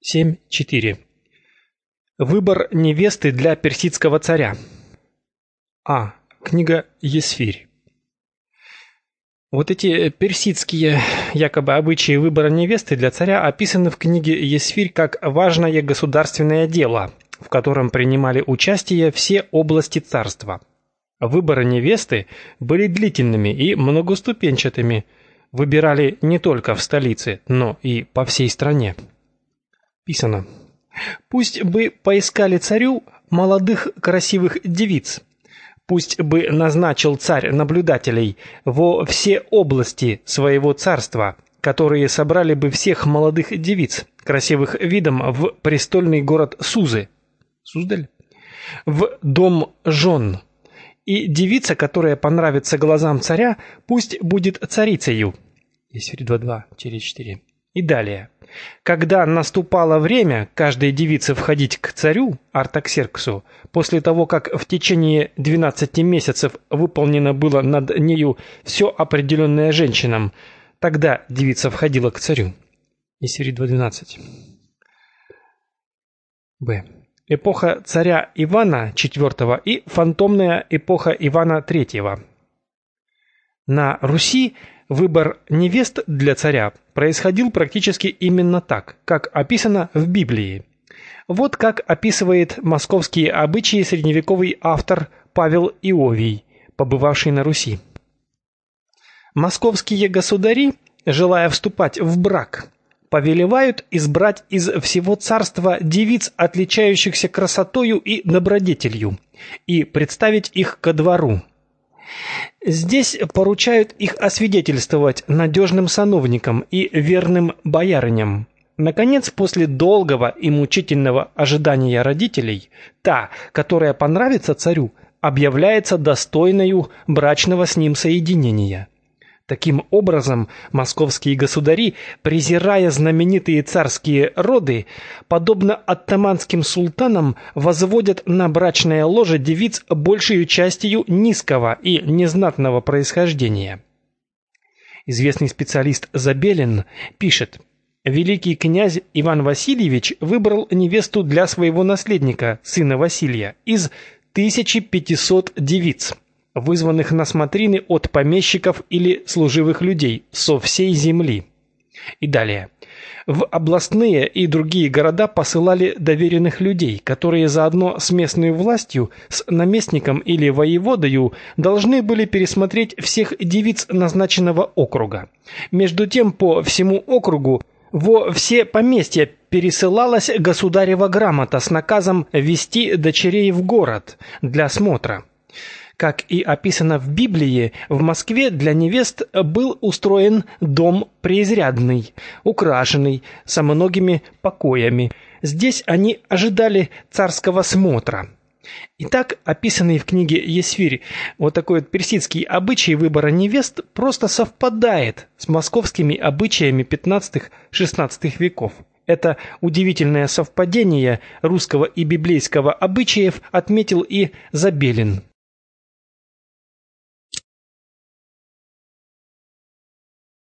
7.4. Выбор невесты для персидского царя. Книга Есфирь. Вот эти персидские якобы обычаи выбора невесты для царя описаны в книге Есфирь как важное государственное дело, в котором принимали участие все области царства. Выборы невесты были длительными и многоступенчатыми, выбирали не только в столице, но и по всей стране. Писано: «Пусть бы поискали царю молодых красивых девиц, пусть бы назначил царь наблюдателей во все области своего царства, которые собрали бы всех молодых девиц, красивых видом, в престольный город Сузы, Суздаль, в дом жен. И девица, которая понравится глазам царя, пусть будет царицею». Есфирь 2.2-4. И далее. Когда наступало время каждой девице входить к царю Артаксерксу, после того, как в течение 12 месяцев выполнено было над нею все определенное женщинам, тогда девица входила к царю. Есфирь 2.12. Б. Эпоха царя Ивана IV и фантомная эпоха Ивана III. На Руси выбор невест для царя происходил практически именно так, как описано в Библии. Вот как описывает московские обычаи средневековый автор Павел Иовий, побывавший на Руси. Московские государи, желая вступать в брак, повелевают избрать из всего царства девиц, отличающихся красотою и добродетелью, и представить их ко двору. Здесь поручают их освидетельствовать надежным сановникам и верным боярыням. Наконец, после долгого и мучительного ожидания родителей, та, которая понравится царю, объявляется достойною брачного с ним соединения. Таким образом, московские государи, презирая знаменитые царские роды, подобно оттоманским султанам, возводят на брачное ложе девиц большей частью низкого и незнатного происхождения. Известный специалист Забелин пишет: «Великий князь Иван Васильевич выбрал невесту для своего наследника, сына Василия, из 1500 девиц, вызванных на смотрины от помещиков или служивых людей со всей земли». И далее. В областные и другие города посылали доверенных людей, которые заодно с местной властью, с наместником или воеводою должны были пересмотреть всех девиц назначенного округа. Между тем, по всему округу во все поместья пересылалась государева грамота с наказом вести дочерей в город для смотра. Как и описано в Библии, в Москве для невест был устроен дом преизрядный, украшенный, со многими покоями. Здесь они ожидали царского смотра. Итак, описанный в книге Есфирь вот такой вот персидский обычай выбора невест просто совпадает с московскими обычаями 15-16 веков. Это удивительное совпадение русского и библейского обычаев отметил и Забелин.